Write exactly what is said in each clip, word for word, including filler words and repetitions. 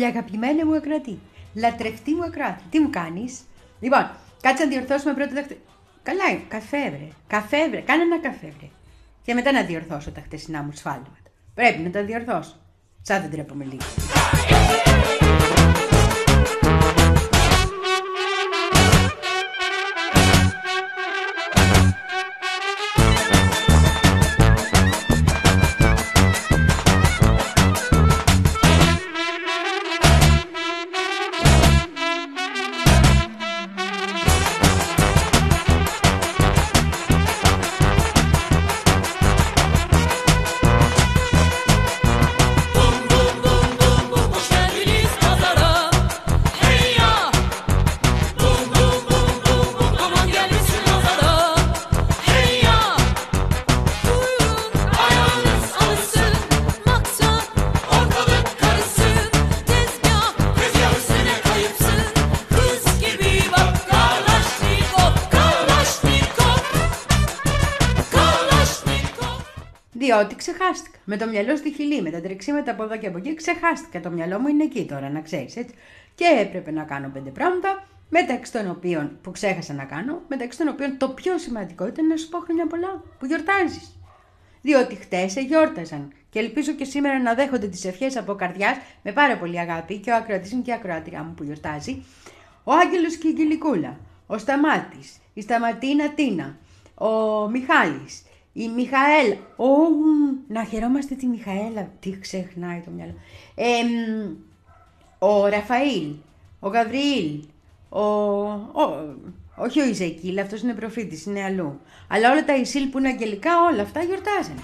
Πολύ αγαπημένη μου ακροατή. Λατρευτή μου ακροάτη. Τι μου κάνεις? Λοιπόν, κάτσε να διορθώσουμε πρώτα τα χτε... Καλά, καφέ βρε. Καφέ βρε. Κάνε ένα καφέ βρε. Και μετά να διορθώσω τα χτεσινά μου σφάλματα. Πρέπει να τα διορθώσω. Σαν δεν τρέπομαι λίγο. Διότι ξεχάστηκα. Με το μυαλό στη χειλή, με τα τρεξίματα από εδώ και από εκεί, ξεχάστηκα. Το μυαλό μου είναι εκεί τώρα, να ξέρεις έτσι. Και έπρεπε να κάνω πέντε πράγματα, μεταξύ των οποίων που ξέχασα να κάνω, μεταξύ των οποίων το πιο σημαντικό ήταν να σου πω χρόνια πολλά που γιορτάζεις. Διότι χτες γιόρταζαν και ελπίζω και σήμερα να δέχονται τις ευχές από καρδιάς με πάρα πολύ αγάπη και ο ακροατής μου και η ακροάτριά μου που γιορτάζει, ο Άγγελος και η Αγγελικούλα, ο Σταμάτης, η Σταματίνα Τίνα, ο Μιχάλης. Η Μιχαέλα, ο, να χαιρόμαστε τη Μιχαέλα, τι ξεχνάει το μυαλό. Ε, ο Ραφαήλ, ο Γαβριήλ, ο, ο, όχι ο Ιζεκίλ, αυτός είναι προφήτης, είναι αλλού. Αλλά όλα τα Ισίλ που είναι αγγελικά, όλα αυτά γιορτάζουν.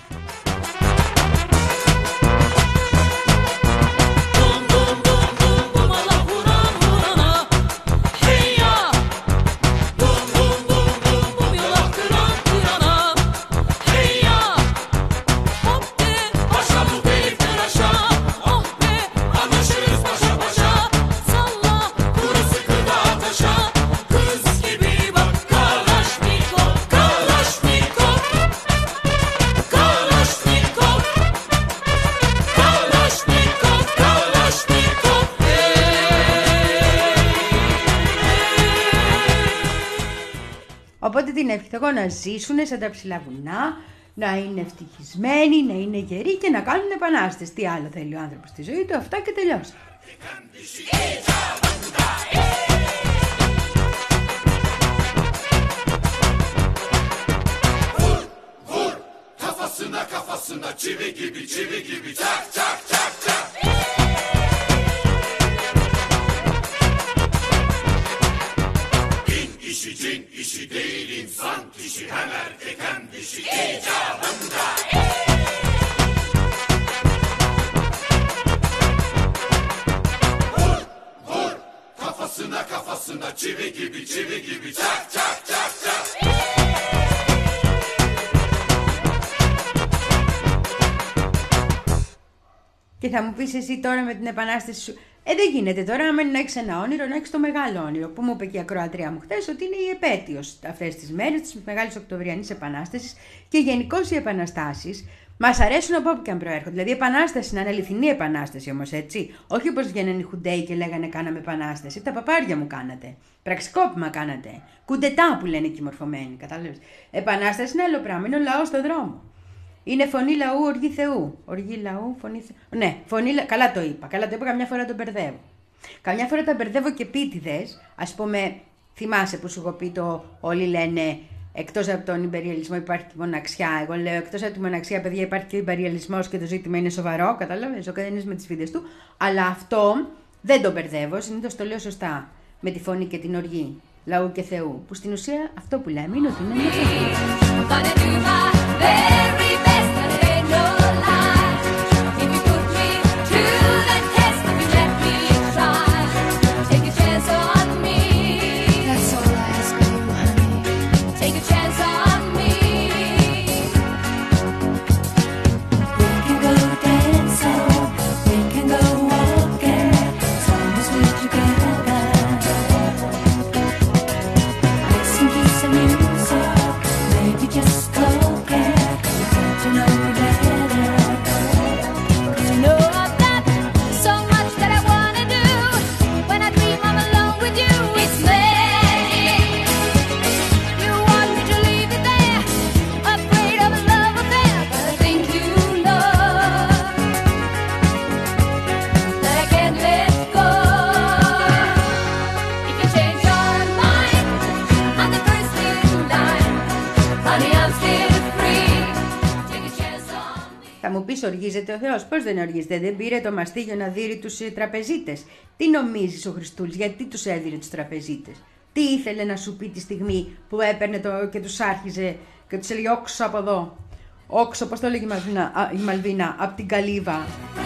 Οπότε την εύχομαι να ζήσουν σαν τα ψηλά βουνά, να είναι ευτυχισμένοι, να είναι γεροί και να κάνουν επανάστες. Τι άλλο θέλει ο άνθρωπος στη ζωή του, αυτά και τελειώσα. Kafasına kafasına çivi gibi çivi gibi çak çak çak çak. Din işi cin işi değil insan kişi hem erkek hem dişi icabında. Vur vur kafasına kafasına çivi gibi çivi gibi çak çak çak çak. Και θα μου πεις εσύ τώρα με την επανάσταση σου, ε δεν γίνεται τώρα άμα να έχεις ένα όνειρο, να έχεις το μεγάλο όνειρο που μου είπε και η ακροατρία μου χθες ότι είναι η επέτειος αυτές τις μέρες της Μεγάλης Οκτωβριανής Επανάστασης και γενικώς οι επαναστάσεις μας αρέσουν από όπου και αν προέρχονται. Δηλαδή η επανάσταση να είναι αληθινή επανάσταση όμως έτσι, όχι όπως βγαίνουν οι Χουντέοι και λέγανε κάναμε επανάσταση, τα παπάρια μου κάνατε, πραξικόπημα κάνατε, κουντετά που λένε και οι μορφωμένοι, κατάλαβες. Επανάσταση είναι άλλο πράγμα, είναι ο λαός στον δρόμο. Είναι φωνή λαού, οργή Θεού. Οργή λαού, φωνή Θεού. Ναι, φωνή λαού. Καλά το είπα. Καλά το είπα, καμιά φορά τον μπερδεύω. Καμιά φορά τα μπερδεύω και επίτηδες. Ας πούμε, θυμάσαι που σου έχω πει το όλοι λένε εκτός από τον υπεριαλισμό υπάρχει και μοναξιά. Εγώ λέω εκτός από τη μοναξιά, παιδιά, υπάρχει και ο υπεριαλισμός και το ζήτημα είναι σοβαρό. Κατάλαβες, ο καθένας με τις φίδες του. Αλλά αυτό δεν το μπερδεύω. Συνήθως το λέω σωστά. Με τη φωνή και την οργή λαού και Θεού. Που στην ουσία αυτό που λέμε είναι ότι είναι μια Θα μου πεις, οργίζεται ο Θεός? Πώς δεν οργίζεται? Δεν πήρε το μαστίγιο να δείρει τους τραπεζίτες? Τι νομίζεις ο Χριστούλης, γιατί τους έδιρε τους τραπεζίτες? Τι ήθελε να σου πει τη στιγμή που έπαιρνε το και τους άρχιζε και τους έλεγε όξω από εδώ? Όξω, πώς το έλεγε η Μαλβίνα, η Μαλβίνα από την Καλύβα.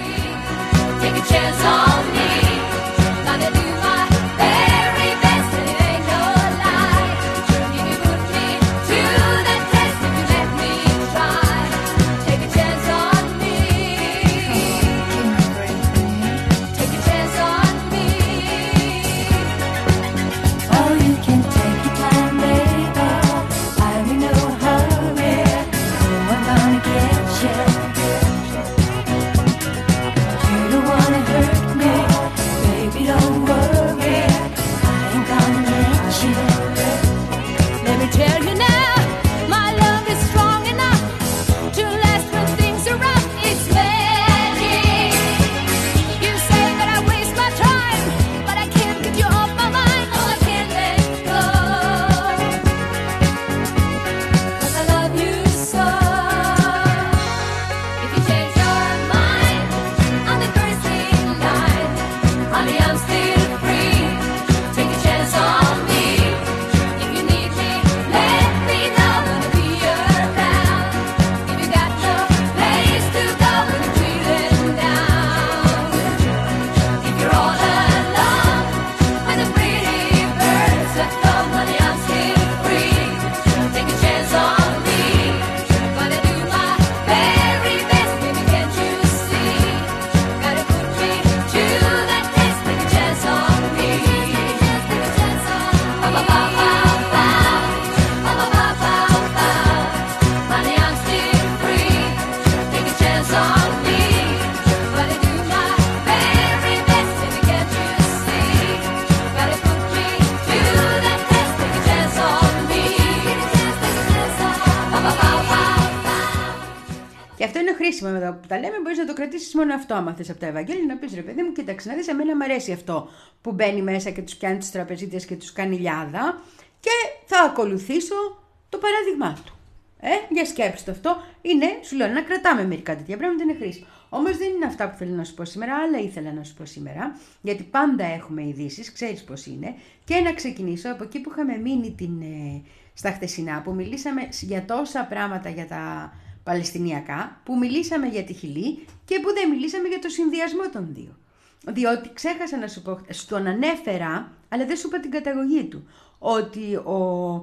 Χρήσιμο εδώ που τα λέμε, μπορείς να το κρατήσεις μόνο αυτό. Άμα θες από τα Ευαγγέλια να πεις, ρε παιδί μου, κοίταξε να δεις, εμένα μου αρέσει αυτό που μπαίνει μέσα και τους πιάνει τους τραπεζίτες και τους κάνει λιάδα και θα ακολουθήσω το παράδειγμά του. Ε, για σκέψτε αυτό. Είναι, σου λέω, να κρατάμε μερικά τέτοια πράγματα, είναι χρήσιμο. Όμως δεν είναι αυτά που θέλω να σου πω σήμερα, άλλα ήθελα να σου πω σήμερα, γιατί πάντα έχουμε ειδήσεις, ξέρεις πώς είναι, και να ξεκινήσω από εκεί που είχαμε μείνει την, ε, στα χτεσινά, που μιλήσαμε για τόσα πράγματα για τα Παλαιστινιακά, που μιλήσαμε για τη Χιλή και που δεν μιλήσαμε για το συνδυασμό των δύο. Διότι ξέχασα να σου πω, σου τον ανέφερα, αλλά δεν σου είπα την καταγωγή του, ότι ο,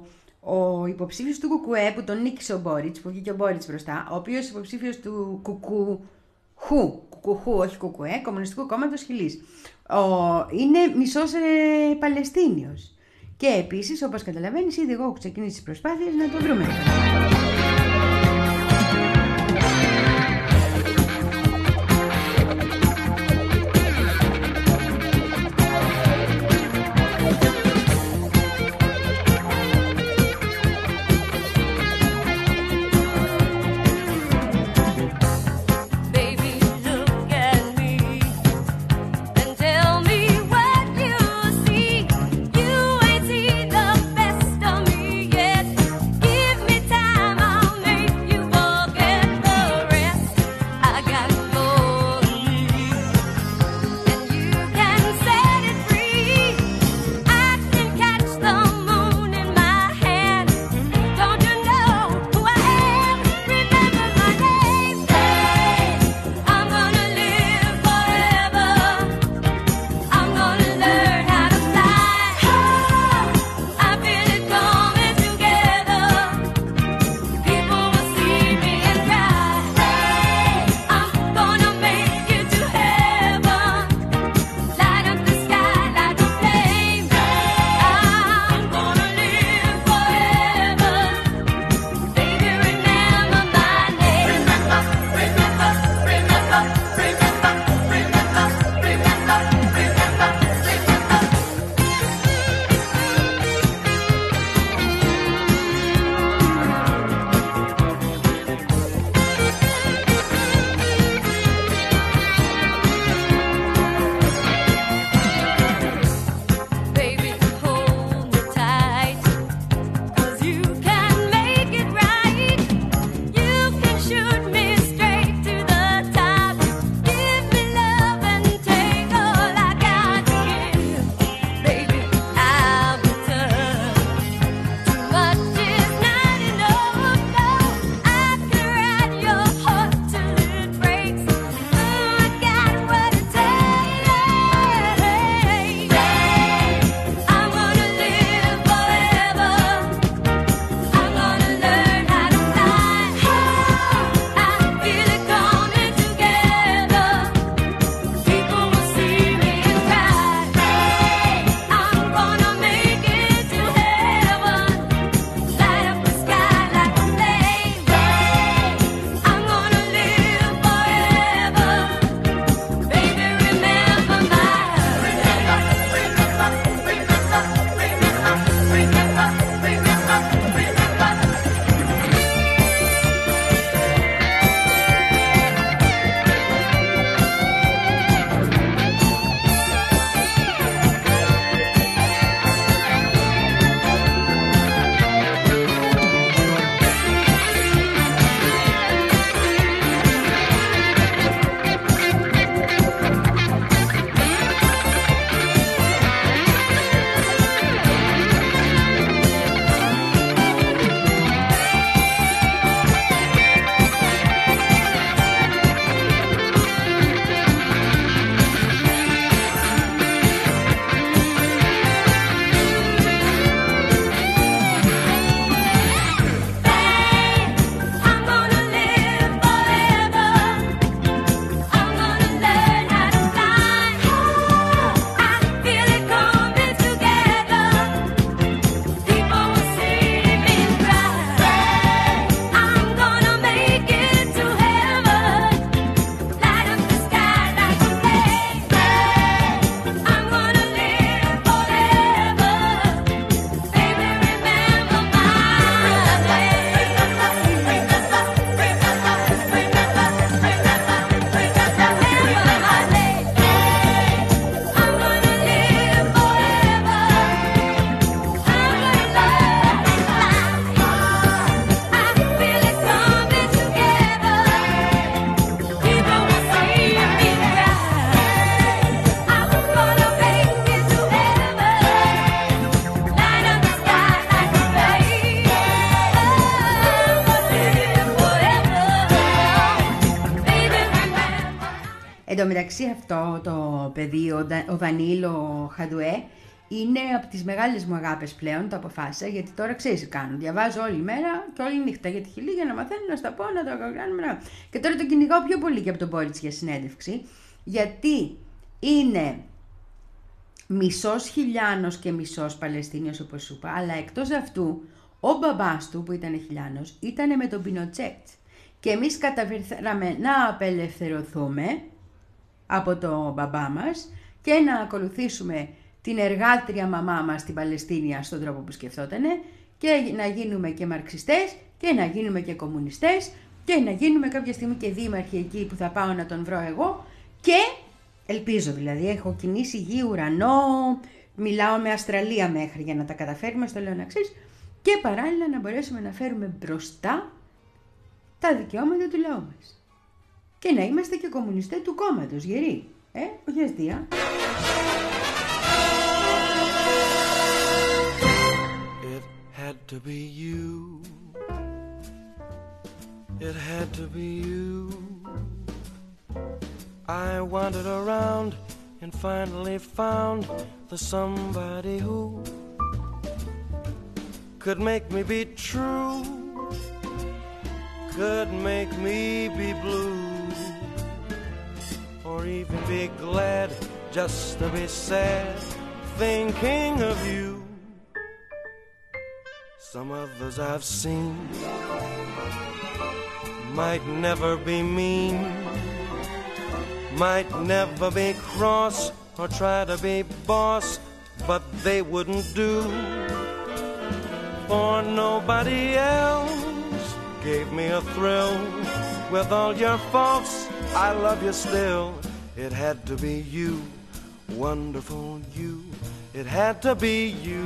ο υποψήφιος του Κουκουέ που τον νίκησε ο Μπόριτς, που βγήκε ο Μπόριτς μπροστά, ο οποίος υποψήφιος του Κουκουχού, Κουκουχού, όχι Κουκουέ, Κομμουνιστικού Κόμματος Χιλής, ο, είναι μισός ε, Παλαιστίνιος. Και επίσης, όπως καταλαβαίνεις, ήδη εγώ έχω ξεκινήσει τις προσπάθειες να το βρούμε. Time τω μεταξύ αυτό το παιδί, ο, Ντα, ο Δανίλο Χαντουέ, είναι από τις μεγάλες μου αγάπες πλέον, το αποφάσισα, γιατί τώρα ξέρεις τι κάνω. Διαβάζω όλη μέρα και όλη νύχτα για τη Χιλή για να μαθαίνω, να στα πω, να το κάνουμε. Και τώρα το κυνηγάω πιο πολύ και από τον Μπόριτς για συνέντευξη, γιατί είναι μισός Χιλιάνος και μισός Παλαιστίνιος, όπως σου είπα, αλλά εκτός αυτού ο μπαμπάς του που ήταν Χιλιάνος ήταν με τον Πινοτσέτ. Και εμείς καταφέραμε να απελευθερωθούμε από τον μπαμπά μας και να ακολουθήσουμε την εργάτρια μαμά μας στην Παλαιστίνια στον τρόπο που σκεφτότανε και να γίνουμε και μαρξιστές και να γίνουμε και κομμουνιστές και να γίνουμε κάποια στιγμή και δήμαρχοι εκεί που θα πάω να τον βρω εγώ και ελπίζω δηλαδή, έχω κινήσει γη, ουρανό, μιλάω με Αυστραλία μέχρι για να τα καταφέρουμε, στο λέω να ξέρεις, και παράλληλα να μπορέσουμε να φέρουμε μπροστά τα δικαιώματα του λαού μας. Και να είμαστε και κομμουνιστές του κόμματος, γεροί, ε, όχι αστεία. It had to be you. It had to be you. I wandered around and finally found the somebody who could make me be true, could make me be blue, or even be glad just to be sad, thinking of you. Some others I've seen might never be mean, might never be cross or try to be boss, but they wouldn't do, for nobody else gave me a thrill. With all your faults, I love you still. It had to be you, wonderful you. It had to be you.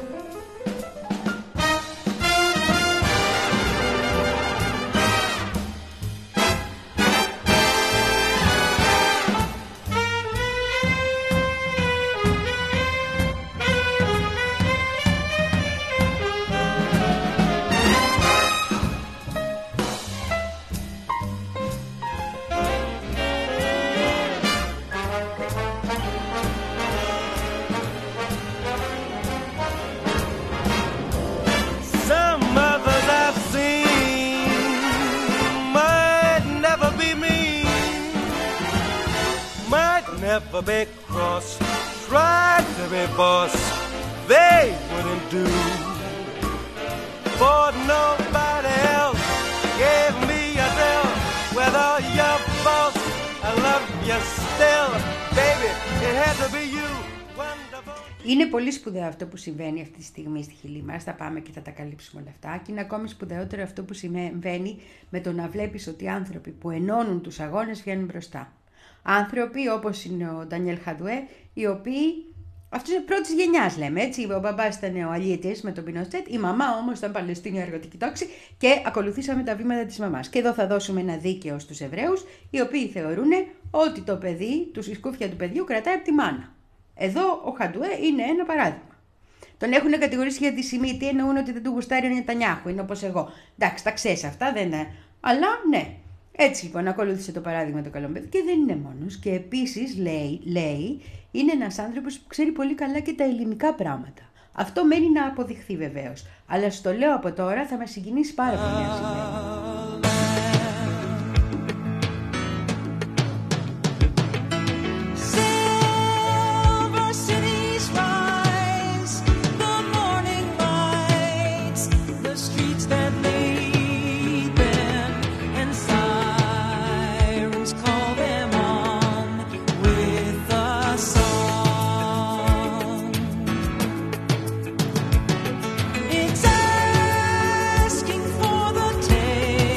Never be cross, tried to be boss, they wouldn't do, for nobody else gave me a thrill. With all your faults, I love you still, baby, it had to be you. Wonderful. Είναι πολύ σπουδαίο αυτό που συμβαίνει αυτή τη στιγμή στη Χιλή μας, θα πάμε και θα τα καλύψουμε όλα αυτά, και είναι ακόμη σπουδαιότερο αυτό που συμβαίνει με το να βλέπεις ότι οι άνθρωποι που ενώνουν τους αγώνες βγαίνουν μπροστά. Άνθρωποι όπως είναι ο Ντανιέλ Χαντουέ, οι οποίοι, αυτός είναι πρώτης γενιάς λέμε έτσι, ο μπαμπάς ήταν ο αλιέτης με τον Πινοτσέτ, η μαμά όμως ήταν Παλαιστίνια εργατική τάξη και ακολουθήσαμε τα βήματα της μαμάς. Και εδώ θα δώσουμε ένα δίκαιο στους Εβραίους, οι οποίοι θεωρούν ότι το παιδί, του σκούφια του παιδιού κρατάει από τη μάνα. Εδώ ο Χαντουέ είναι ένα παράδειγμα. Τον έχουν κατηγορήσει για τη Σιμίτη, εννοούν ότι δεν του γουστάρει ο Νετανιάχου, είναι όπως εγώ. Εντάξει, τα ξέρεις αυτά, δεν είναι. Αλλά ναι. Έτσι λοιπόν ακολούθησε το παράδειγμα το καλό παιδί και δεν είναι μόνος. Και επίσης λέει, λέει είναι ένας άνθρωπος που ξέρει πολύ καλά και τα ελληνικά πράγματα. Αυτό μένει να αποδειχθεί βεβαίως. Αλλά στο λέω από τώρα, θα με συγκινήσει πάρα πολύ να συμβαίνει. It's asking for the take.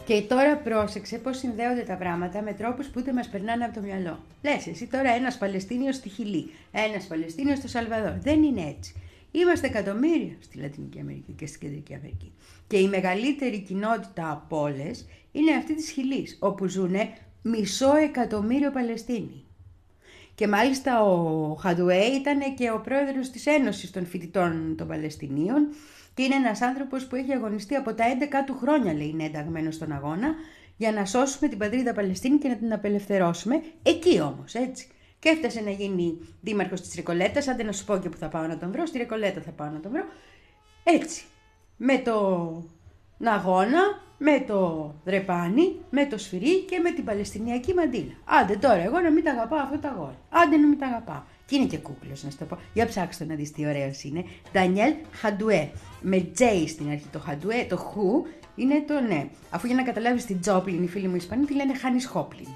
Και τώρα πρόσεξε πώς συνδέονται τα πράγματα με τρόπους που ούτε μας περνάνε από το μυαλό. Λες εσύ τώρα ένας Παλαιστίνιος στη Χιλή, ένας Παλαιστίνιος στο Σαλβαδόρ. Δεν είναι έτσι. Είμαστε εκατομμύρια στη Λατινική Αμερική και στην Κεντρική Αμερική. Και η μεγαλύτερη κοινότητα από όλες είναι αυτή της Χιλής, όπου ζουν μισό εκατομμύριο Παλαιστίνοι. Και μάλιστα ο Χαντουέ ήταν και ο πρόεδρος της Ένωσης των Φοιτητών των Παλαιστινίων και είναι ένας άνθρωπος που έχει αγωνιστεί από τα έντεκα του χρόνια, λέει, είναι ενταγμένος στον αγώνα, για να σώσουμε την πατρίδα Παλαιστίνη και να την απελευθερώσουμε. Εκεί όμως, έτσι. Και έφτασε να γίνει δήμαρχος της Ρεκολέτας, άντε να σου πω και που θα πάω να τον βρω, στη Ρεκολέτα θα πάω να τον βρω. Έτσι, με τον αγώνα, με το δρεπάνι, με το σφυρί και με την Παλαιστινιακή μαντίλα. Άντε τώρα εγώ να μην τα αγαπάω αυτό τα αγόρια. Άντε να μην τα αγαπάω. Και είναι και κούκλος, να σου το πω. Για ψάξτε να δεις τι ωραίος είναι. Ντανιέλ Χαντουέ. Με J στην αρχή το Χαντουέ, το Χου είναι το ναι. Αφού για να καταλάβεις την Τζόπλιν, οι φίλοι μου Ισπανοί τη λένε Χάνις Χόπλιν.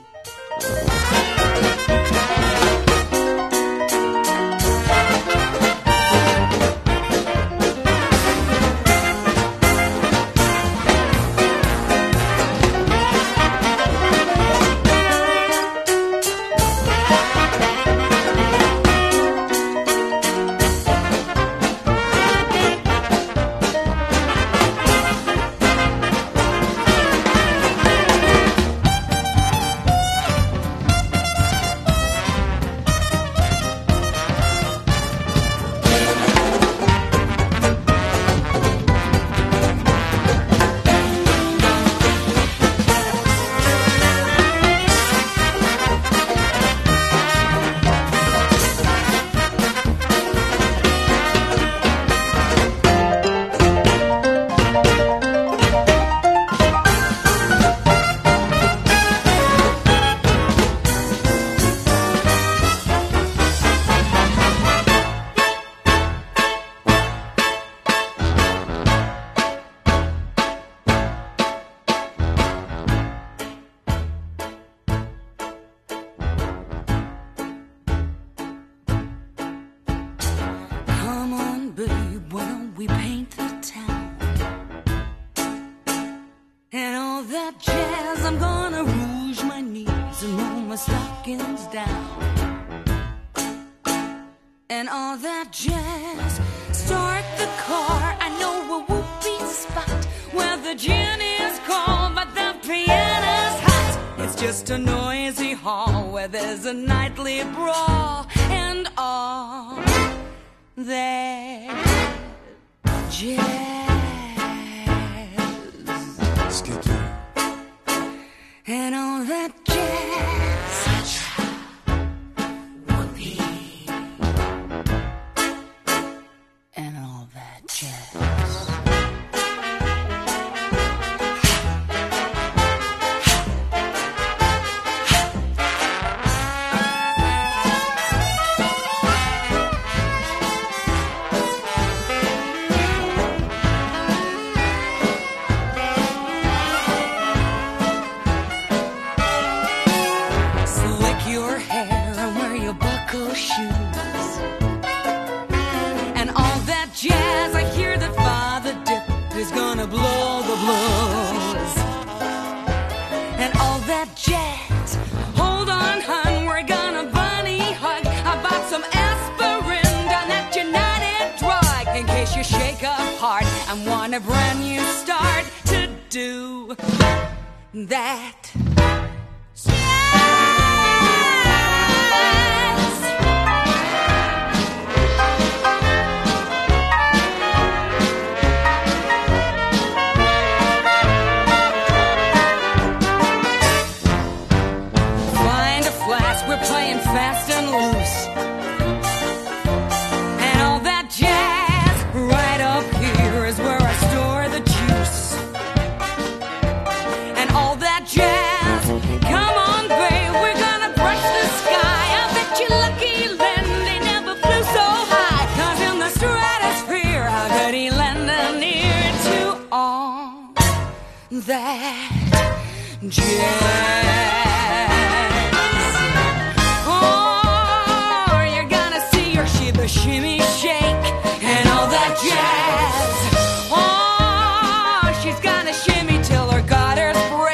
Shimmy till her got her break.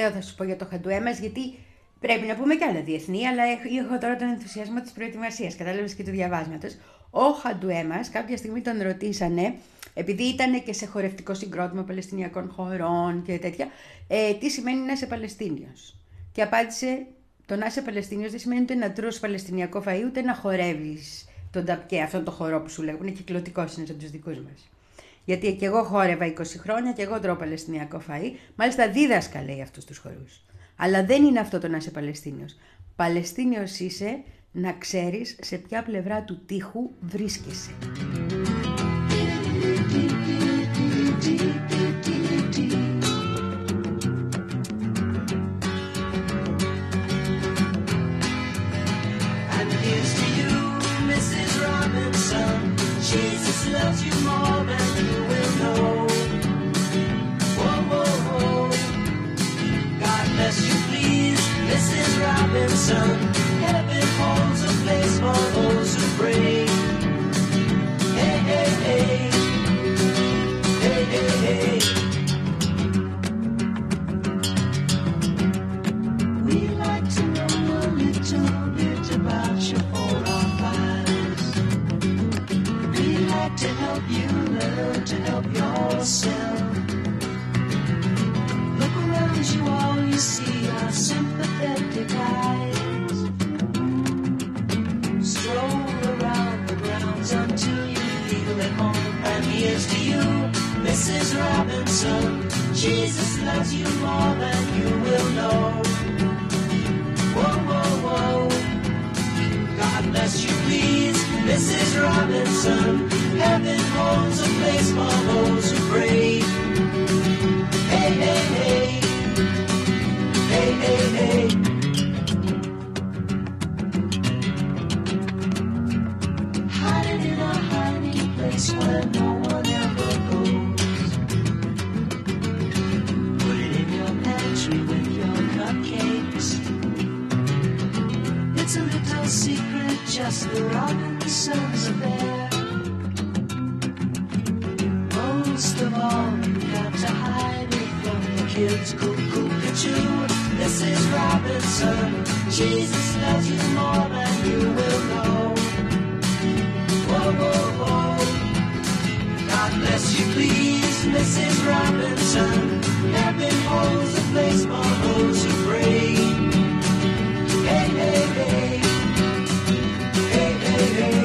τελευταίο θα σου πω για το Χαντουέ μας, γιατί πρέπει να πούμε κι άλλα διεθνή, αλλά έχω τώρα τον ενθουσιασμό της προετοιμασίας, κατάλαβες, και του διαβάσματος. Ο Χαντουέ μας, κάποια στιγμή τον ρωτήσανε, επειδή ήταν και σε χορευτικό συγκρότημα Παλαιστινιακών χωρών και τέτοια, ε, τι σημαίνει να είσαι Παλαιστίνιος. Και απάντησε, το να είσαι Παλαιστίνιος δεν σημαίνει ούτε να τρως παλαιστινιακό φαΐ, ούτε να χορεύεις τον ταπκέ, αυτόν τον χορό που σου λέγουν, είναι κυκλωτικός, είναι σαν τους δικούς μας. Γιατί και εγώ χόρευα είκοσι χρόνια και εγώ τρώω παλαιστινιακό φαΐ, μάλιστα δίδασκα, λέει, αυτούς τους χορούς. Αλλά δεν είναι αυτό το να είσαι Παλαιστίνιος. Παλαιστίνιος είσαι να ξέρεις σε ποια πλευρά του τείχου βρίσκεσαι. Jesus loves you more than you will know. Whoa, whoa, whoa. God bless you, please, Missus Robinson. Heaven holds a place for those who pray. Hey, hey, hey. Hey, hey, hey. We like to know a little bit about your four or five. To help you learn to help yourself. Look around you, all you see are sympathetic eyes. Stroll around the grounds until you feel at home. And here's to you, Missus Robinson. Jesus loves you more than you will know. Whoa, whoa, whoa. God bless you, please, Missus Robinson. Heaven holds a place for those who pray. Hey, hey, hey. Hey, hey, hey. Hide in a hiding place where no one ever goes. Put it in your pantry with your cupcakes. It's a little secret, just the Robinsons affair. Most of all, you got to hide it from the kids. Cuckoo-cuckoo, this is Robinson. Jesus loves you more than you will know. Whoa, whoa, whoa. God bless you, please, Missus Robinson. Heaven holds a place for those who pray. Hey, hey, hey. Hey, hey, hey.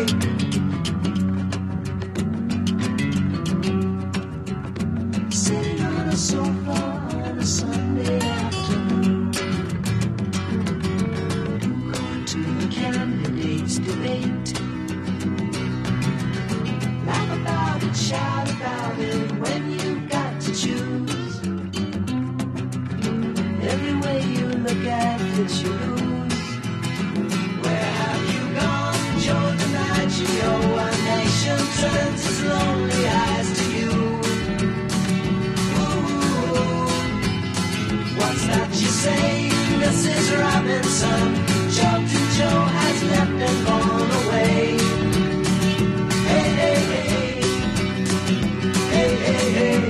Sofa on a Sunday afternoon, going to the candidates' debate. Laugh about it, shout about it when you've got to choose. Every way you look at it, you lose. Where have you gone, Joe DiMaggio? A nation turns its lonely eyes to you. What's that you say, Missus Robinson? Joe Joe has left and gone away. Hey, hey, hey. Hey, hey, hey.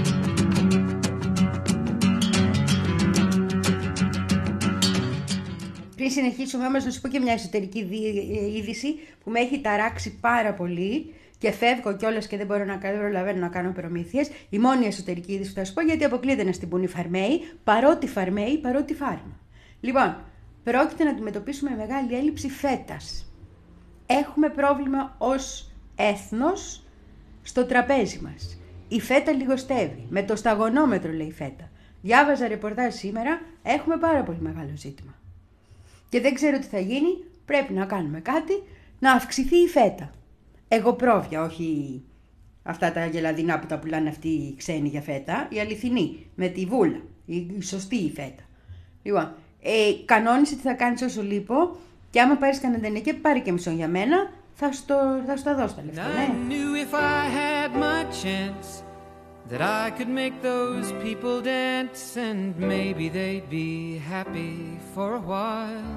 Πριν συνεχίσουμε όμως να σου πω και μια εσωτερική είδηση που με έχει ταράξει πάρα πολύ και φεύγω κιόλας και δεν μπορώ να προλαβαίνω να κάνω προμήθειες. Η μόνη εσωτερική είδηση που θα σου πω, γιατί αποκλείεται να στην πούν οι φαρμαίοι, παρότι φαρμαίοι, παρότι φάρμα. Λοιπόν, πρόκειται να αντιμετωπίσουμε μεγάλη έλλειψη φέτας. Έχουμε πρόβλημα ως έθνος στο τραπέζι μας. Η φέτα λιγοστεύει. Με το σταγονόμετρο, λέει η φέτα. Διάβαζα ρεπορτάζ σήμερα, έχουμε πάρα πολύ μεγάλο ζήτημα. Και δεν ξέρω τι θα γίνει, πρέπει να κάνουμε κάτι, να αυξηθεί η φέτα. Εγώ πρόβια, όχι αυτά τα γελαδινά που τα πουλάνε αυτοί οι ξένοι για φέτα, η αληθινή, με τη βούλα, η, η σωστή η φέτα. Λοιπόν, ε, κανόνισε τι θα κάνεις όσο λείπω και άμα πάρεις κανένα τενεκέ, πάρε και μισό για μένα, θα σου τα δώσω τα λεφτά, ναι. That I could make those people dance and maybe they'd be happy for a while.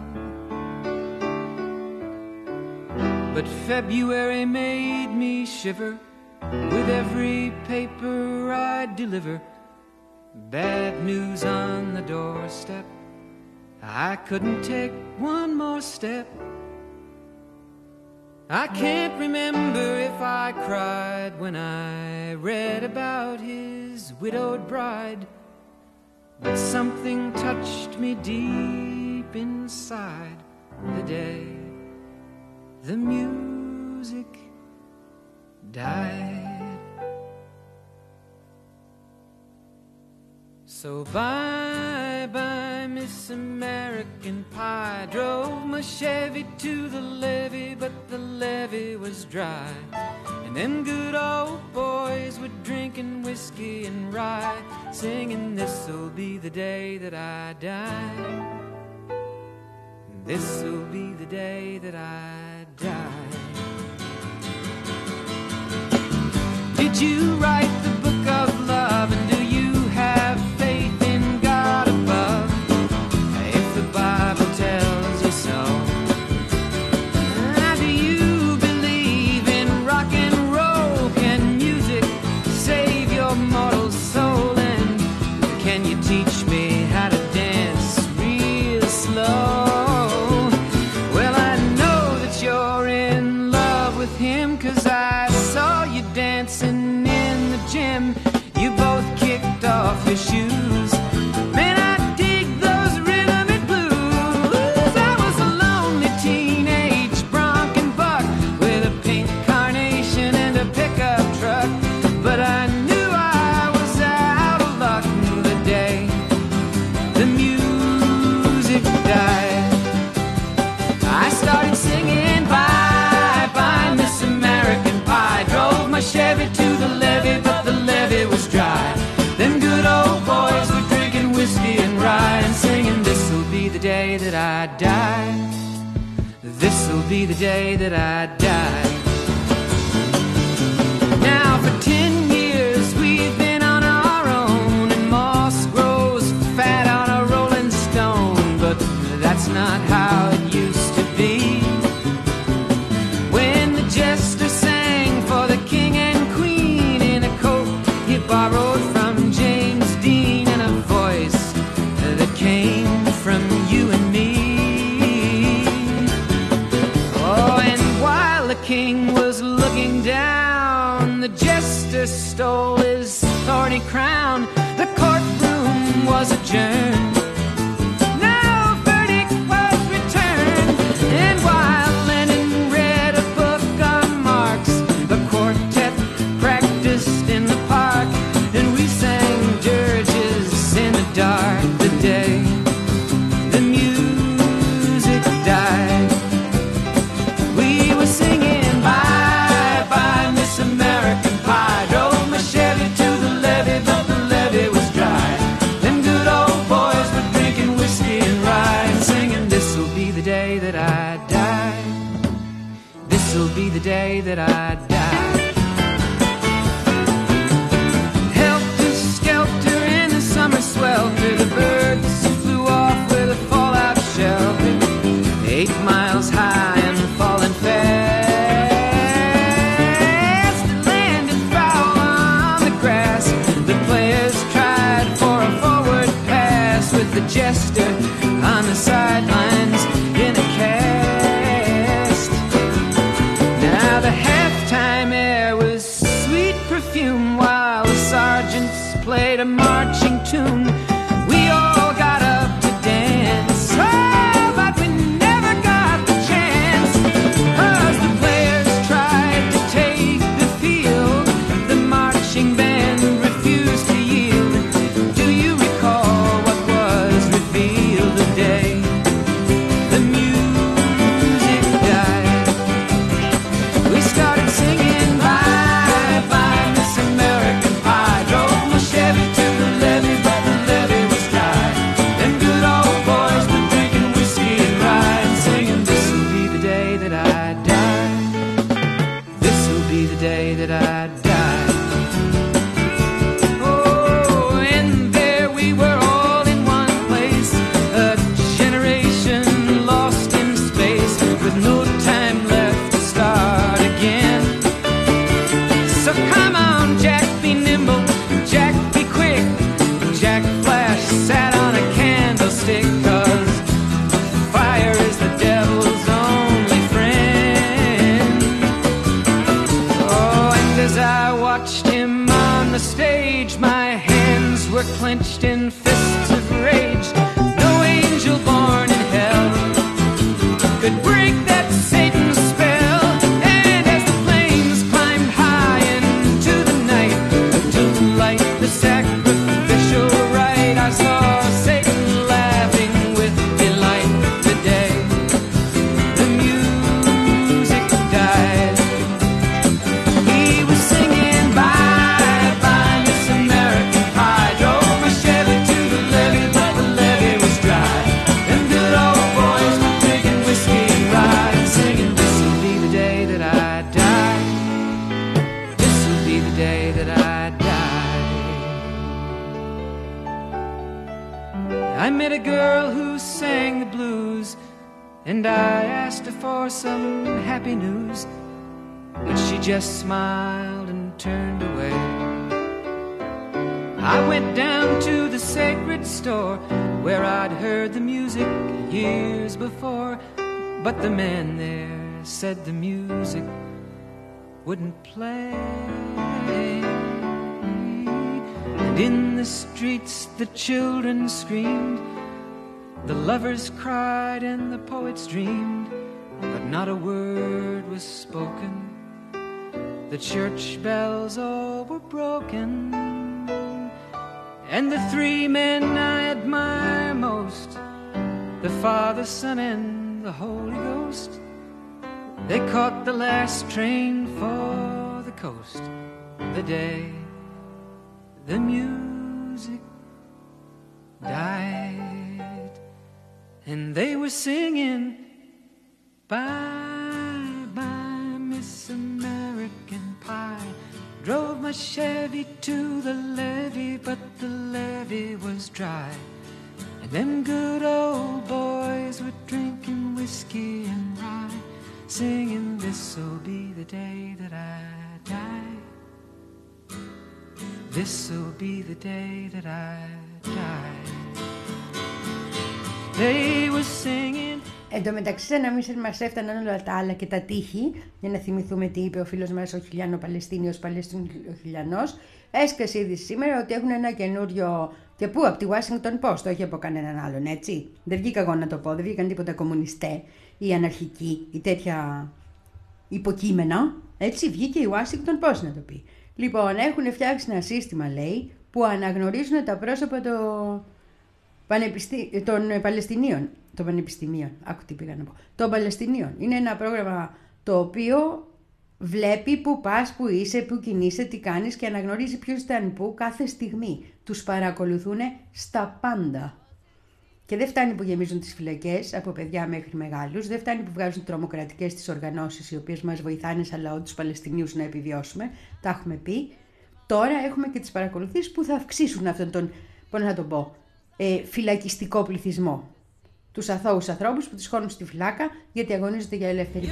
But February made me shiver with every paper I deliver. Bad news on the doorstep. I couldn't take one more step. I can't remember if I cried when I read about his widowed bride, but something touched me deep inside the day the music died. So bye bye Miss American Pie. Drove my Chevy to the levee, but the levee was dry. And them good old boys were drinking whiskey and rye, singing this'll be the day that I die. This'll be the day that I die. Did you write the book of love, and do you have faith in God above? If the Bible tells you so. Do you believe in rock and roll? Can music save your mortal soul? And can you teach me how to dance real slow? Well, I know that you're in love with him, 'cause I saw you dancing in the gym. You both kicked off your shoes. Man, I dig those rhythm and blues. I was a lonely teenage bronc and buck with a pink carnation and a pickup truck, but I knew I was out of luck the day the music died. I started singing bye bye Miss American Pie. Drove my Chevy to the levee, but the levee was dry. Them good old boys were drinking whiskey and rye, and singing this'll be the day that I die. This'll be the day that I die. Now for ten years we've been on our own, and moss grows fat on a rolling stone, but that's not how it used to be. When the jester sang for the king and queen in a coat he borrowed from James Dean, and a voice that came from you and me. Oh, and while the king was looking down, the jester stole his thorny crown. The courtroom was adjourned. No verdict was returned. And while Lenin read a book on Marx, the quartet practiced in the park, and we sang dirges in the dark the day the music died. We were singing bye bye Miss American Pie. Drove my Chevy to the levee, but the levee was dry. Them good old boys were drinking whiskey and rye, and singing this'll be the day that I die. This'll be the day that I die. Helter skelter in the summer swelter, the birds flew off with a fallout shelter. Eight miles high and falling fast, it landed foul on the grass. The players tried for a forward pass, with the jester on the sidelines in a cast. Now the halftime air was sweet perfume, while the sergeants played a marching tune. We all got up to dance, oh, but we never got the chance, 'cause the players tried to take the field. The marching band refused to yield. Do you recall what was revealed the day the music died? We started singing bye bye Miss American Pie. Drove my Chevy to the levee, but the levee was dry. Them good old boys were drinking whiskey and rye, and singing this'll be the day that I die. This'll be the day that I die. Oh, and there we were all in one place, a generation lost in space, with no time left to start again. So come on, Jack, be nimble, Jack, be quick, Jack, were clenched in fists of rage. No angel born in hell could break that Satan's spell. And as the flames climbed high into the night to light the sacrificial rite, I saw Satan laughing with delight the day the music died. He was singing bye bye Miss American Pie, drove my Chevy to the levee, but the levee was dry. Them good old boys were drinking whiskey and rye and singing, this'll be the day that I die. This'll be the day that I die. I met a girl who sang the blues, and I asked her for some happy news, but she just smiled and turned away. I went down to the sacred store where I'd heard the music years before, but the man there said the music wouldn't play. And in the streets the children screamed, the lovers cried and the poets dreamed, but not a word was spoken. The church bells all were broken, and the three men I admire most, the Father, Son, and the Holy Ghost, they caught the last train for the coast the day the music died. And they were singing bye bye Miss American Pie, drove my Chevy to the levee, but the levee was dry. And them good old boys were drinking whiskey and rye, singing, this'll be the day that I die. This'll be the day that I die. They were singing. Εν τω μεταξύ, σαν να μην μας έφταναν όλα τα άλλα και τα τείχη, για να θυμηθούμε τι είπε ο φίλος μας ο Χιλιανο-Παλαιστίνιος, Παλαιστίνιο-Χιλιανός, έσκασε ήδη σήμερα ότι έχουν ένα καινούριο. Και πού, από τη Washington Post, όχι από κανέναν άλλον, έτσι. Δεν βγήκα εγώ να το πω, δεν βγήκαν τίποτα κομμουνιστέ ή αναρχικοί ή τέτοια υποκείμενα. Έτσι, βγήκε η Washington Post να το πει. Λοιπόν, έχουν φτιάξει ένα σύστημα, λέει, που αναγνωρίζουν τα πρόσωπα των, πανεπιστή... των Παλαιστινίων. Των Πανεπιστημίων. Άκου τι πήγα να πω. Των Παλαιστινίων. Είναι ένα πρόγραμμα το οποίο βλέπει που πας, που είσαι, που κινείσαι, τι κάνεις και αναγνωρίζει ποιος ήταν πού κάθε στιγμή. Τους παρακολουθούν στα πάντα. Και δεν φτάνει που γεμίζουν τις φυλακές από παιδιά μέχρι μεγάλους, δεν φτάνει που βγάζουν τρομοκρατικές τις οργανώσεις οι οποίες μας βοηθάνε σαν λαό τους Παλαιστινίους να επιβιώσουμε. Τα έχουμε πει. Τώρα έχουμε και τις παρακολουθήσεις που θα αυξήσουν αυτόν τον, πώς να το πω, ε, φυλακιστικό πληθυσμό. Τους αθώους ανθρώπους που τους χώνουν στη φυλάκα γιατί αγωνίζονται για ελεύθερη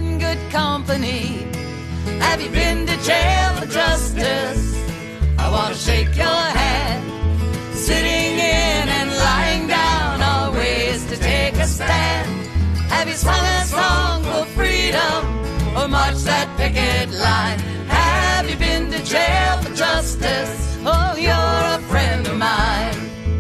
patria. Have you sung a song for freedom or marched that picket line? Have you been to jail for justice? Oh, you're a friend of mine.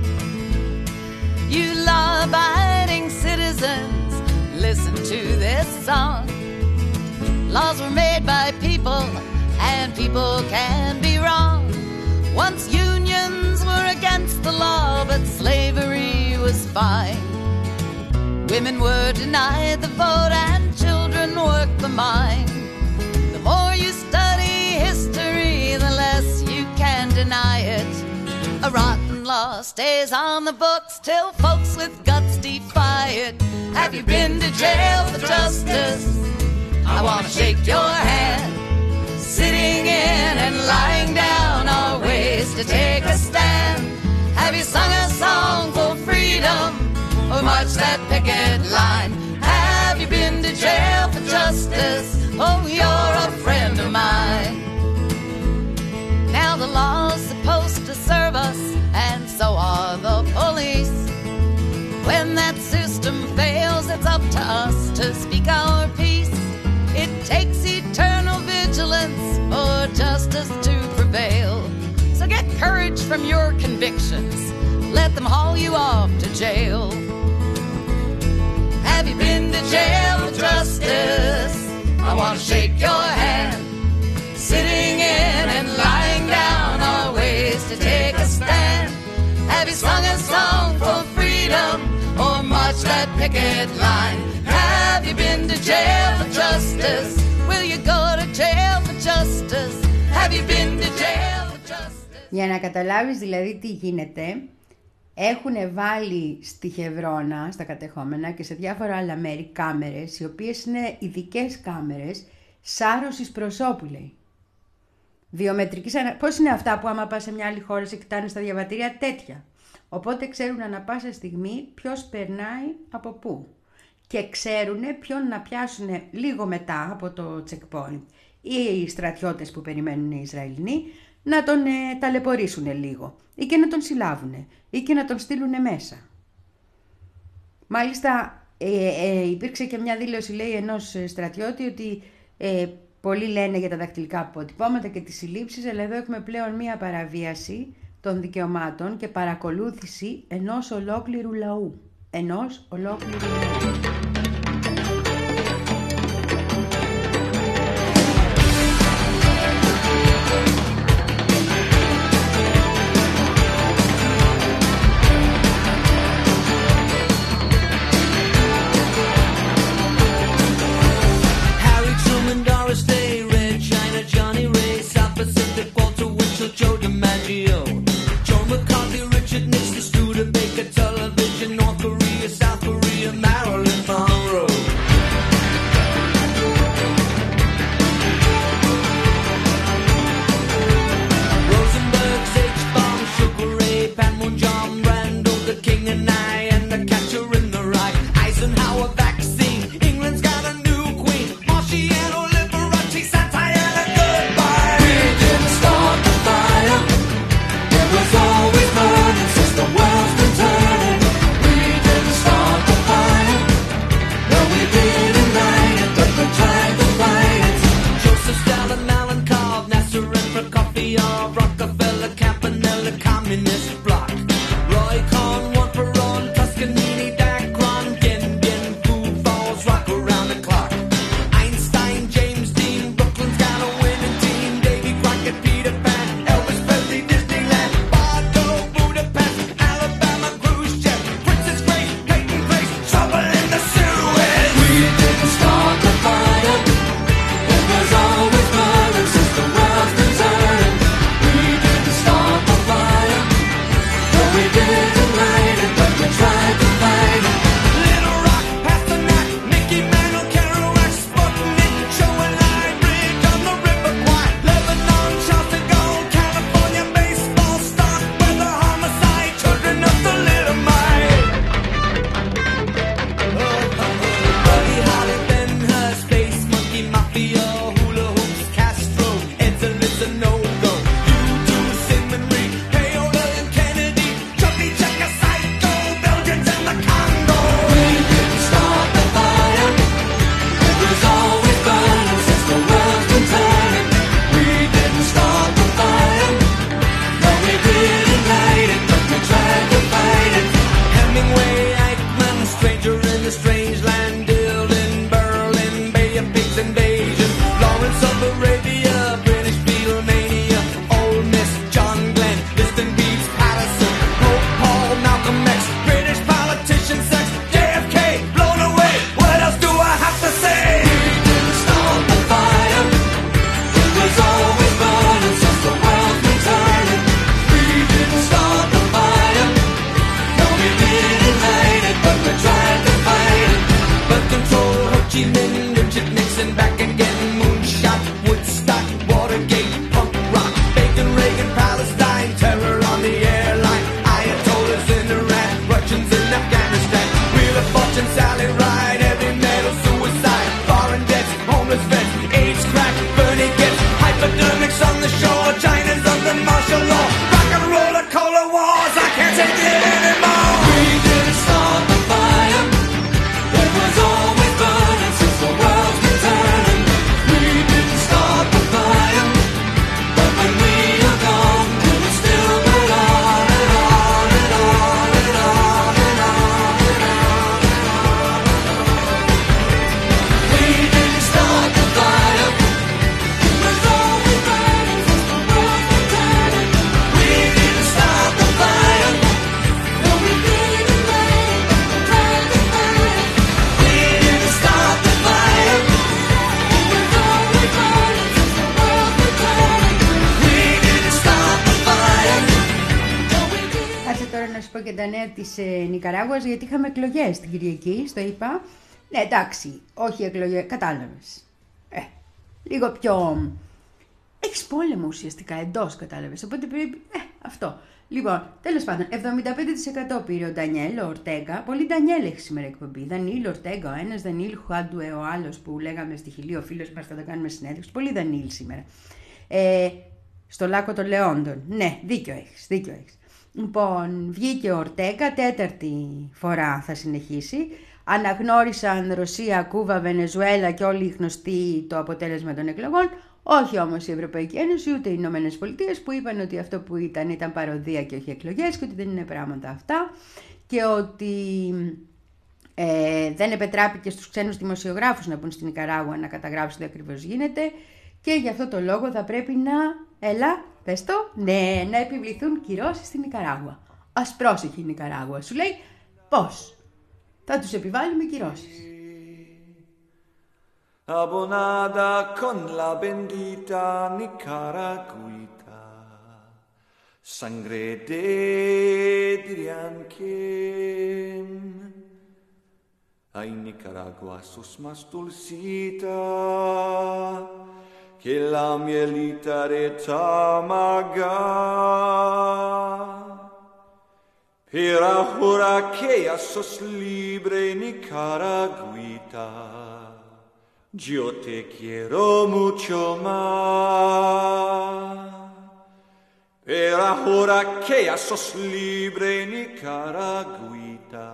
You law-abiding citizens, listen to this song. Laws were made by people, and people can be wrong. Once unions were against the law, but slavery was fine. Women were denied the vote and children worked the mine. The more you study history, the less you can deny it. A rotten law stays on the books till folks with guts defy it. Have you been to jail for justice? I want to shake your hand. Sitting in and lying down are ways to take a stand. Have you sung a song for freedom or marched that picket line? Have you been to jail for justice? Oh, you're a friend of mine. Now the law's supposed to serve us, and so are the police. When that system fails, it's up to us to speak our piece. It takes eternal vigilance for justice to prevail. So get courage from your conviction. them haul you off to jail. Have you been to jail for justice? I want to shake your hand. Sitting in and lying down are ways to take a stand. Have you sung a song for freedom or marched that picket line? Have you been to jail for justice? Will you go to jail for justice? Have you been to jail for justice? Για να καταλάβεις δηλαδή τι γίνεται, έχουν βάλει στη Χευρώνα, στα κατεχόμενα και σε διάφορα άλλα μέρη κάμερες, οι οποίες είναι ειδικές κάμερες σάρωσης προσώπου, λέει. Βιομετρικής ανα... Πώς είναι αυτά που άμα πας σε μια άλλη χώρα σε κοιτάνε στα διαβατήρια, τέτοια. Οπότε ξέρουν ανα πάσα στιγμή ποιος περνάει από πού. Και ξέρουν ποιον να πιάσουν λίγο μετά από το checkpoint. Ή οι στρατιώτες που περιμένουν οι Ισραηλινοί να τον ε, ταλαιπωρήσουν λίγο. Ή και να τον συλλάβουν. Ή και να τον στείλουν μέσα. Μάλιστα ε, ε, υπήρξε και μια δήλωση, λέει, ενός στρατιώτη ότι ε, πολλοί λένε για τα δακτυλικά αποτυπώματα και τις συλλήψεις, αλλά εδώ έχουμε πλέον μια παραβίαση των δικαιωμάτων και παρακολούθηση ενός ολόκληρου λαού. Ενός ολόκληρου λαού. πω και τα νέα της ε, Νικαράγουας, γιατί είχαμε εκλογές την Κυριακή, στο είπα. Ναι, εντάξει, όχι εκλογές, κατάλαβες. Ε, λίγο πιο... Έχεις πόλεμο ουσιαστικά εντός, κατάλαβες, οπότε πρέπει... Ε, αυτό. Λοιπόν, τέλος πάντων, εβδομήντα πέντε τοις εκατό πήρε ο Ντανιέλ, ο Ορτέγκα. Πολύ Ντανιέλ έχει σήμερα εκπομπή. Δανίλ Ορτέγκα, ο ένας, Δανίλ Χουάντουε, ο άλλος που λέγαμε στη Χιλή, ο φίλος μας, θα το κάνουμε συνέντευξη. Πολύ Δανίλ σήμερα. Ε, στο Λάκκο των Λεόντων. Ναι, δίκιο έχεις, δίκιο έχεις. Λοιπόν, βγήκε ο Ορτέγκα, τέταρτη φορά θα συνεχίσει. Αναγνώρισαν Ρωσία, Κούβα, Βενεζουέλα και όλοι οι γνωστοί το αποτέλεσμα των εκλογών. Όχι όμως η Ευρωπαϊκή Ένωση ούτε οι Ηνωμένες Πολιτείες, που είπαν ότι αυτό που ήταν ήταν παροδία και όχι εκλογές και ότι δεν είναι πράγματα αυτά και ότι ε, δεν επετράπηκε στους ξένους δημοσιογράφους να πούν στην Νικαράγουα να καταγράψουν τι ακριβώς γίνεται και γι' αυτό το λόγο θα πρέπει να, έλα, πες το, ναι, να επιβληθούν κυρώσεις στην Νικαράγουα. Ας πρόσεχε η Νικαράγουα, σου λέει πώς θα τους επιβάλλουμε κυρώσεις. Abonada con la bendita Nicaragüita, sangre de Dirianquim. Ay, Nicaragua, sos más dulcita que la mielita de Tamaga. Pero jura que ya sos libre, Nicaragüita. Yo te quiero mucho más, pero ahora que ya sos libre, Nicaragüita,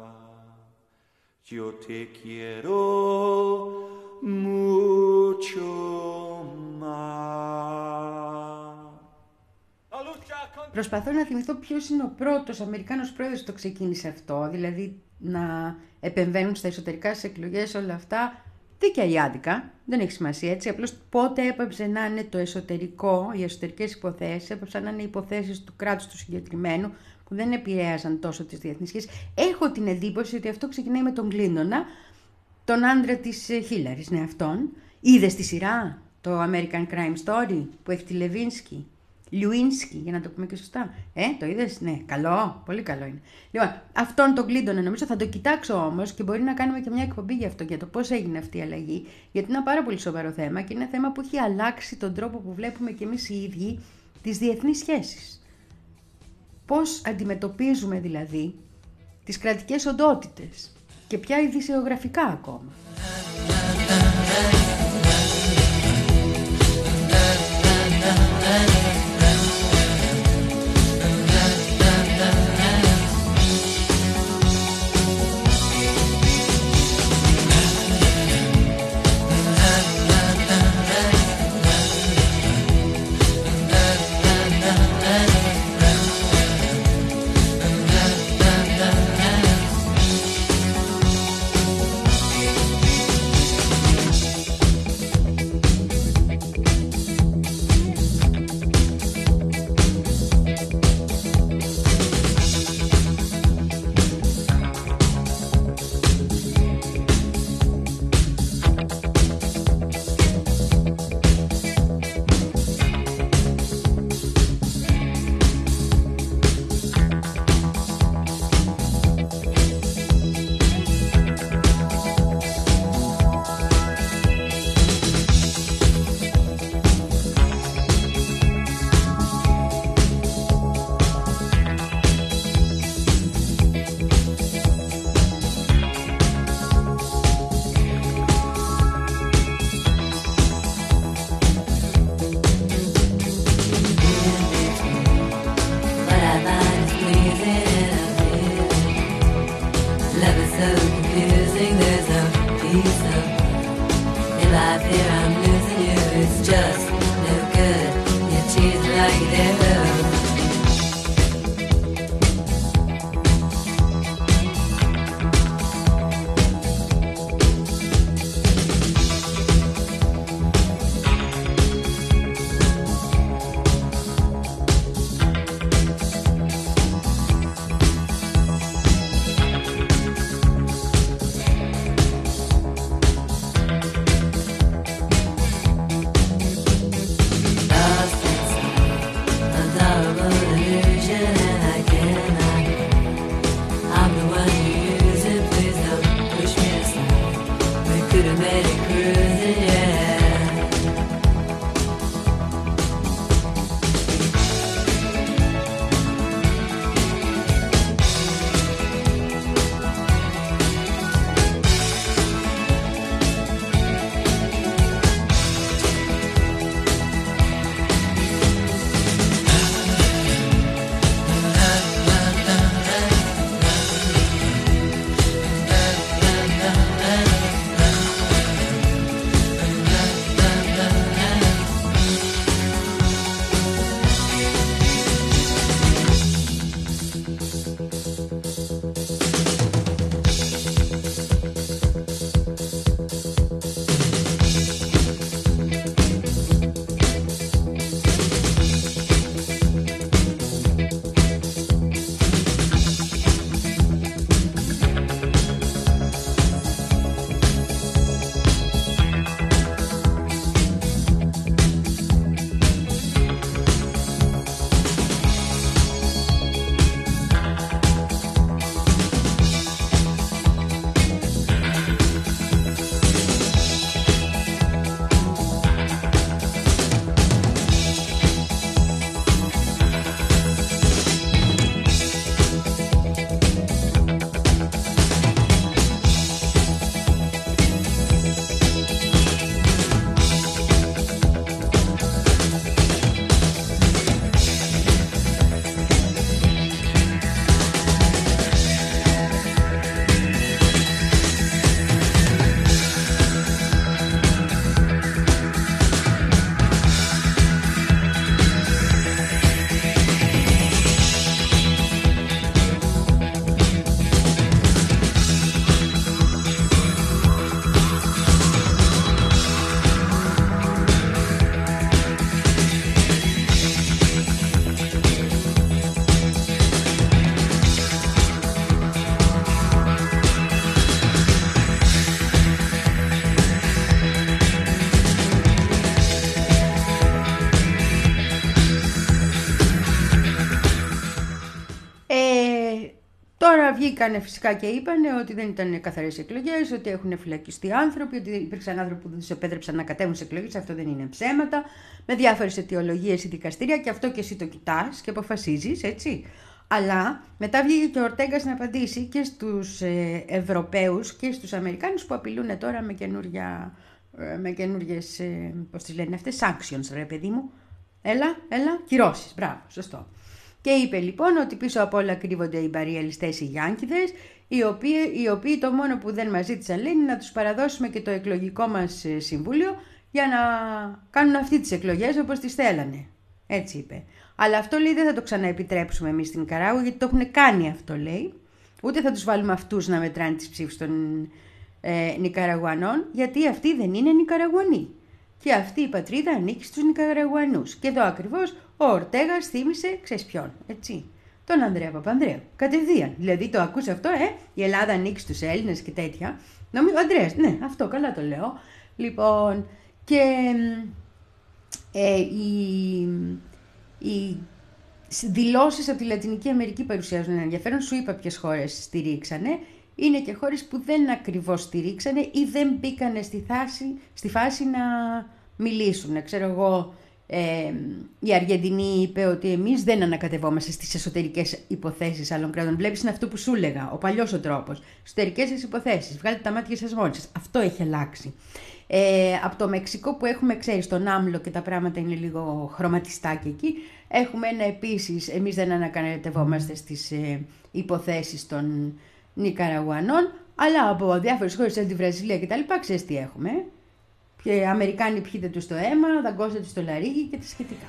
yo te quiero mucho más. Προσπαθώ να θυμηθώ ποιος είναι ο πρώτος Αμερικάνος πρόεδρος που το ξεκίνησε αυτό, δηλαδή να επεμβαίνουν στα εσωτερικά στις εκλογές όλα αυτά. Δίκαια ή άδικα, δεν έχει σημασία έτσι. Απλώς πότε έπαψε να είναι το εσωτερικό, οι εσωτερικές υποθέσεις, έπαψαν να είναι υποθέσεις του κράτους του συγκεκριμένου, που δεν επηρέαζαν τόσο τις διεθνείς σχέσεις. Έχω την εντύπωση ότι αυτό ξεκινάει με τον Κλίντονα, τον άντρα της Χίλαρης, ναι, αυτόν. Είδες τη σειρά, το American Crime Story, που έχει τη Λεβίνσκι, Λιουίνσκι, για να το πούμε και σωστά. Ε, το είδες, ναι, καλό, πολύ καλό είναι. Λοιπόν, αυτόν τον Κλίντονα νομίζω θα το κοιτάξω όμως και μπορεί να κάνουμε και μια εκπομπή για αυτό, για το πώς έγινε αυτή η αλλαγή. Γιατί είναι ένα πάρα πολύ σοβαρό θέμα και είναι ένα θέμα που έχει αλλάξει τον τρόπο που βλέπουμε κι εμείς οι ίδιοι τις διεθνείς σχέσεις. Πώς αντιμετωπίζουμε δηλαδή τις κρατικές οντότητες και πια ειδησιογραφικά ακόμα. The Τώρα βγήκανε φυσικά και είπανε ότι δεν ήταν καθαρές εκλογές, ότι έχουν φυλακιστεί άνθρωποι, ότι υπήρξαν άνθρωποι που δεν τους επέτρεψαν να κατέβουν σε εκλογές. Αυτό δεν είναι ψέματα. Με διάφορες αιτιολογίες ή δικαστήρια, και αυτό και εσύ το κοιτάς και αποφασίζεις, έτσι. Αλλά μετά βγήκε και ο Ορτέγκας να απαντήσει και στους ε, Ευρωπαίους και στους Αμερικάνους που απειλούν τώρα με, καινούρια, ε, με καινούριες, ε, πώς τις λένε αυτές, sanctions, ρε παιδί μου. Έλα, έλα, κυρώσεις, μπράβο, σωστό. Και είπε λοιπόν ότι πίσω απ' όλα κρύβονται οι μπαριελιστές, οι Γιάνκιδες, οι οποίοι, οι οποίοι το μόνο που δεν μας ζήτησαν, λέει, είναι να τους παραδώσουμε και το εκλογικό μας συμβούλιο για να κάνουν αυτοί τις εκλογές όπως τις θέλανε. Έτσι είπε. Αλλά αυτό, λέει, δεν θα το ξαναεπιτρέψουμε εμείς στην Νικαράγουα, γιατί το έχουν κάνει αυτό, λέει. Ούτε θα τους βάλουμε αυτούς να μετράνε τις ψήφους των ε, Νικαραγουανών, γιατί αυτοί δεν είναι Νικαραγουανοί. Και αυτή η πατρίδα ανήκει στους Νικαραγουανούς. Και εδώ ακριβώς ο Ορτέγας θύμισε, ξέρεις ποιον, έτσι, τον Ανδρέα Παπανδρέου. Κατευθείαν. Δηλαδή το ακούς αυτό, ε, η Ελλάδα ανήκει στους Έλληνες και τέτοια. Νομίζω, ο Ανδρέας, ναι, αυτό καλά το λέω. Λοιπόν, και ε, οι, οι δηλώσεις από τη Λατινική Αμερική παρουσιάζουν ένα ενδιαφέρον. Σου είπα ποιες χώρες στηρίξανε. Είναι και χώρες που δεν ακριβώς στηρίξανε ή δεν μπήκανε στη, θάση, στη φάση να μιλήσουν. Ξέρω εγώ, ε, η Αργεντινή είπε ότι εμείς δεν ανακατευόμαστε στις εσωτερικές υποθέσεις άλλων κρατών. Βλέπεις, είναι αυτό που σου έλεγα, ο παλιός ο τρόπος. Εσωτερικές σας υποθέσεις, βγάλετε τα μάτια σας μόνοι σας. Αυτό έχει αλλάξει. Ε, από το Μεξικό που έχουμε, ξέρεις, τον Άμλο και τα πράγματα είναι λίγο χρωματιστά και εκεί. Έχουμε ένα επίσης, εμείς δεν ανακατευόμαστε στις ε, υποθέσεις των Νικαραγουανών, αλλά από διάφορες χώρες σαν τη Βραζιλία και τα λοιπά, ξέρεις τι έχουμε. Και Αμερικάνοι πιείτε τους το αίμα, δαγκώστε τους το λαρίκι και τα σχετικά.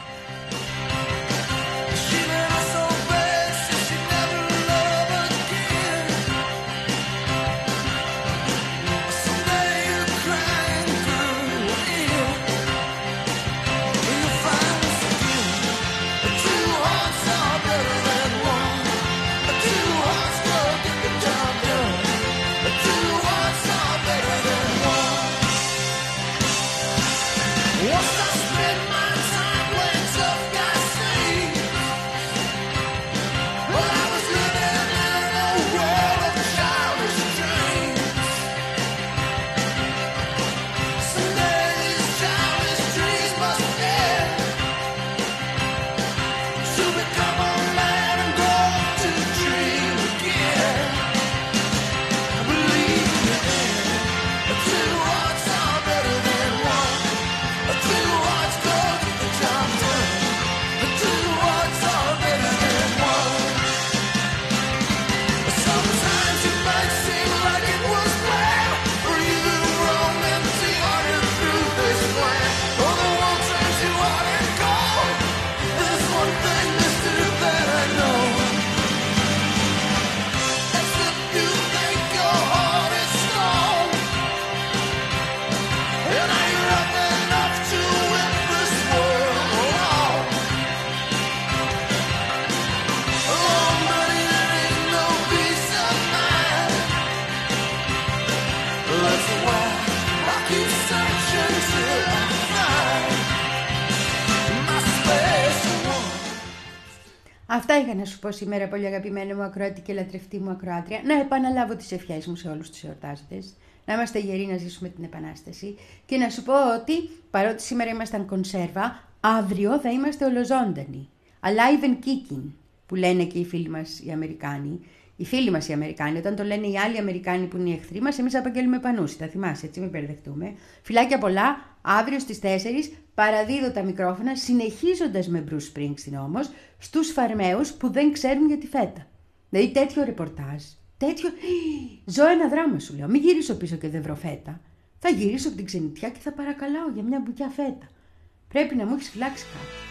Αυτά είχα να σου πω σήμερα, πολύ αγαπημένη μου ακροατή και λατρευτή μου ακροάτρια. Να επαναλάβω τις ευχές μου σε όλους τους εορτάζοντες. Να είμαστε γεροί, να ζήσουμε την Επανάσταση. Και να σου πω ότι παρότι σήμερα ήμασταν κονσέρβα, αύριο θα είμαστε ολοζώντανοι. Alive and kicking, που λένε και οι φίλοι μας οι Αμερικάνοι. Οι φίλοι μας οι Αμερικάνοι, όταν το λένε οι άλλοι Αμερικάνοι που είναι οι εχθροί μας, εμείς απαγγέλουμε πανούσι. Θα θυμάσαι, έτσι, μην μπερδευτούμε. Φιλάκια πολλά. Αύριο στις τέσσερις παραδίδω τα μικρόφωνα, συνεχίζοντας με Bruce Springsteen όμως, στους φαρμαίους που δεν ξέρουν για τη φέτα. Δηλαδή τέτοιο ρεπορτάζ, τέτοιο... Ζω ένα δράμα, σου λέω. Μην γυρίσω πίσω και δεν βρω φέτα. Θα γυρίσω από την ξενιτιά και θα παρακαλάω για μια μπουκιά φέτα. Πρέπει να μου έχεις φυλάξει κάτι.